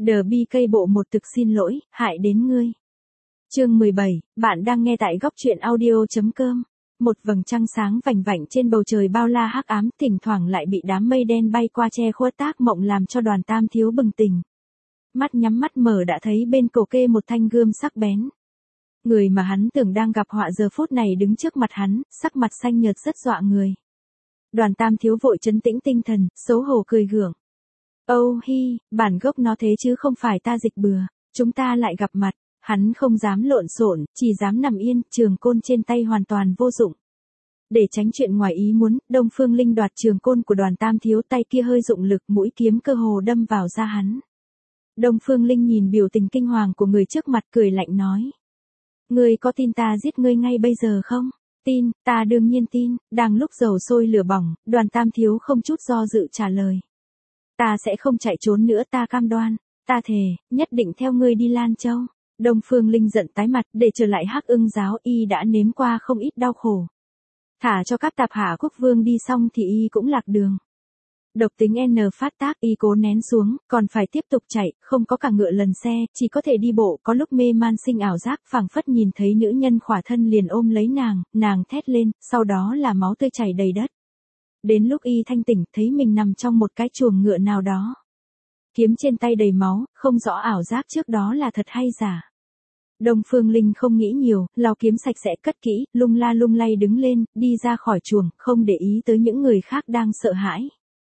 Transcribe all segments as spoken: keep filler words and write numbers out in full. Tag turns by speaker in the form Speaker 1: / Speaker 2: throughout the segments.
Speaker 1: The bê ca bộ một thực xin lỗi, hại đến ngươi. Chương mười bảy, bạn đang nghe tại góc truyện audio.com. Một vầng trăng sáng vành vạnh trên bầu trời bao la hắc ám, thỉnh thoảng lại bị đám mây đen bay qua che khuất tác mộng làm cho Đoàn Tam Thiếu bừng tỉnh. Mắt nhắm mắt mở đã thấy bên cổ kê một thanh gươm sắc bén. Người mà hắn tưởng đang gặp họa giờ phút này đứng trước mặt hắn, sắc mặt xanh nhợt rất dọa người. Đoàn Tam Thiếu vội trấn tĩnh tinh thần, xấu hổ cười gượng. Âu hi, bản gốc nó thế chứ không phải ta dịch bừa, chúng ta lại gặp mặt. Hắn không dám lộn xộn, chỉ dám nằm yên, trường côn trên tay hoàn toàn vô dụng. Để tránh chuyện ngoài ý muốn, Đông Phương Linh đoạt trường côn của Đoàn Tam Thiếu, tay kia hơi dụng lực, mũi kiếm cơ hồ đâm vào da hắn. Đông Phương Linh nhìn biểu tình kinh hoàng của người trước mặt, cười lạnh nói. Ngươi có tin ta giết ngươi ngay bây giờ không? Tin, ta đương nhiên tin. Đang lúc dầu sôi lửa bỏng, Đoàn Tam Thiếu không chút do dự trả lời. Ta sẽ không chạy trốn nữa, ta cam đoan. Ta thề, nhất định theo ngươi đi Lan Châu. Đông Phương Linh giận tái mặt, để trở lại Hắc Ưng giáo y đã nếm qua không ít đau khổ. Thả cho các tạp hạ quốc vương đi xong thì y cũng lạc đường. Độc tính N phát tác, y cố nén xuống, còn phải tiếp tục chạy, không có cả ngựa lần xe, chỉ có thể đi bộ, có lúc mê man sinh ảo giác, phảng phất nhìn thấy nữ nhân khỏa thân liền ôm lấy nàng, nàng thét lên, sau đó là máu tươi chảy đầy đất. Đến lúc y thanh tỉnh, thấy mình nằm trong một cái chuồng ngựa nào đó. Kiếm trên tay đầy máu, không rõ ảo giác trước đó là thật hay giả. Đông Phương Linh không nghĩ nhiều, lau kiếm sạch sẽ cất kỹ, lung la lung lay đứng lên, đi ra khỏi chuồng, không để ý tới những người khác đang sợ hãi.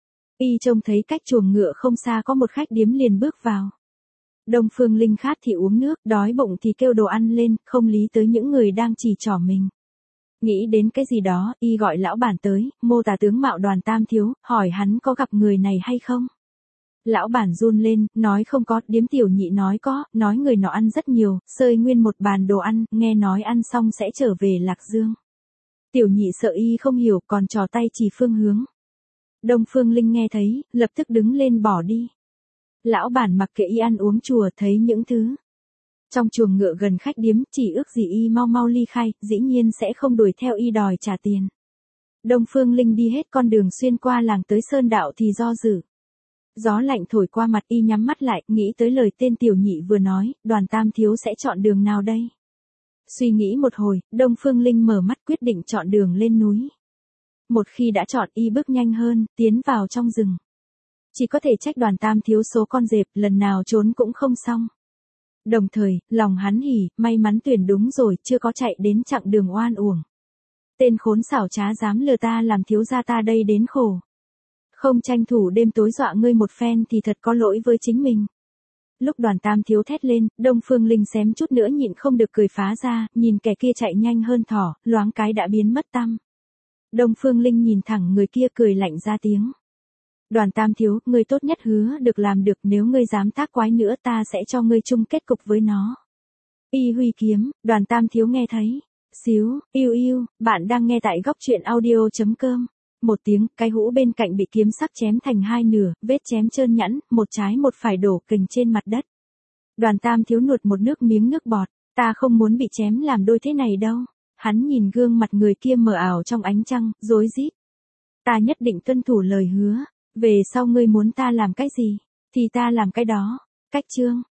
Speaker 1: Y trông thấy cách chuồng ngựa không xa có một khách điếm liền bước vào. Đông Phương Linh khát thì uống nước, đói bụng thì kêu đồ ăn lên, không lý tới những người đang chỉ trỏ mình. Nghĩ đến cái gì đó, y gọi lão bản tới, mô tả tướng mạo Đoàn Tam Thiếu, hỏi hắn có gặp người này hay không. Lão bản run lên, nói không có, điếm tiểu nhị nói có, nói người nọ ăn rất nhiều, sơi nguyên một bàn đồ ăn, nghe nói ăn xong sẽ trở về Lạc Dương. Tiểu nhị sợ y không hiểu, còn trò tay chỉ phương hướng. Đông Phương Linh nghe thấy, lập tức đứng lên bỏ đi. Lão bản mặc kệ y ăn uống chùa, thấy những thứ trong chuồng ngựa gần khách điếm, chỉ ước gì y mau mau ly khai, dĩ nhiên sẽ không đuổi theo y đòi trả tiền. Đông Phương Linh đi hết con đường xuyên qua làng tới sơn đạo thì do dự. Gió lạnh thổi qua mặt, y nhắm mắt lại, nghĩ tới lời tên tiểu nhị vừa nói, Đoàn Tam Thiếu sẽ chọn đường nào đây? Suy nghĩ một hồi, Đông Phương Linh mở mắt quyết định chọn đường lên núi. Một khi đã chọn, y bước nhanh hơn, tiến vào trong rừng. Chỉ có thể trách Đoàn Tam Thiếu số con dẹp, lần nào trốn cũng không xong. Đồng thời, lòng hắn hỉ, may mắn tuyển đúng rồi, chưa có chạy đến chặng đường oan uổng. Tên khốn xảo trá dám lừa ta làm thiếu gia ta đây đến khổ. Không tranh thủ đêm tối dọa ngươi một phen thì thật có lỗi với chính mình. Lúc Đoàn Tam Thiếu thét lên, Đông Phương Linh xém chút nữa nhịn không được cười phá ra, nhìn kẻ kia chạy nhanh hơn thỏ, loáng cái đã biến mất tăm. Đông Phương Linh nhìn thẳng người kia cười lạnh ra tiếng. Đoàn Tam Thiếu, ngươi tốt nhất hứa được làm được, nếu ngươi dám tác quái nữa ta sẽ cho ngươi chung kết cục với nó. Y huy kiếm, Đoàn Tam Thiếu nghe thấy. Xíu, yêu yêu, bạn đang nghe tại góc truyện audio.com. Một tiếng, cái hũ bên cạnh bị kiếm sắc chém thành hai nửa, vết chém trơn nhẵn, một trái một phải đổ kình trên mặt đất. Đoàn Tam Thiếu nuốt một nước miếng nước bọt, ta không muốn bị chém làm đôi thế này đâu. Hắn nhìn gương mặt người kia mờ ảo trong ánh trăng, rối rít. Ta nhất định tuân thủ lời hứa, về sau ngươi muốn ta làm cái gì, thì ta làm cái đó. Cách chương.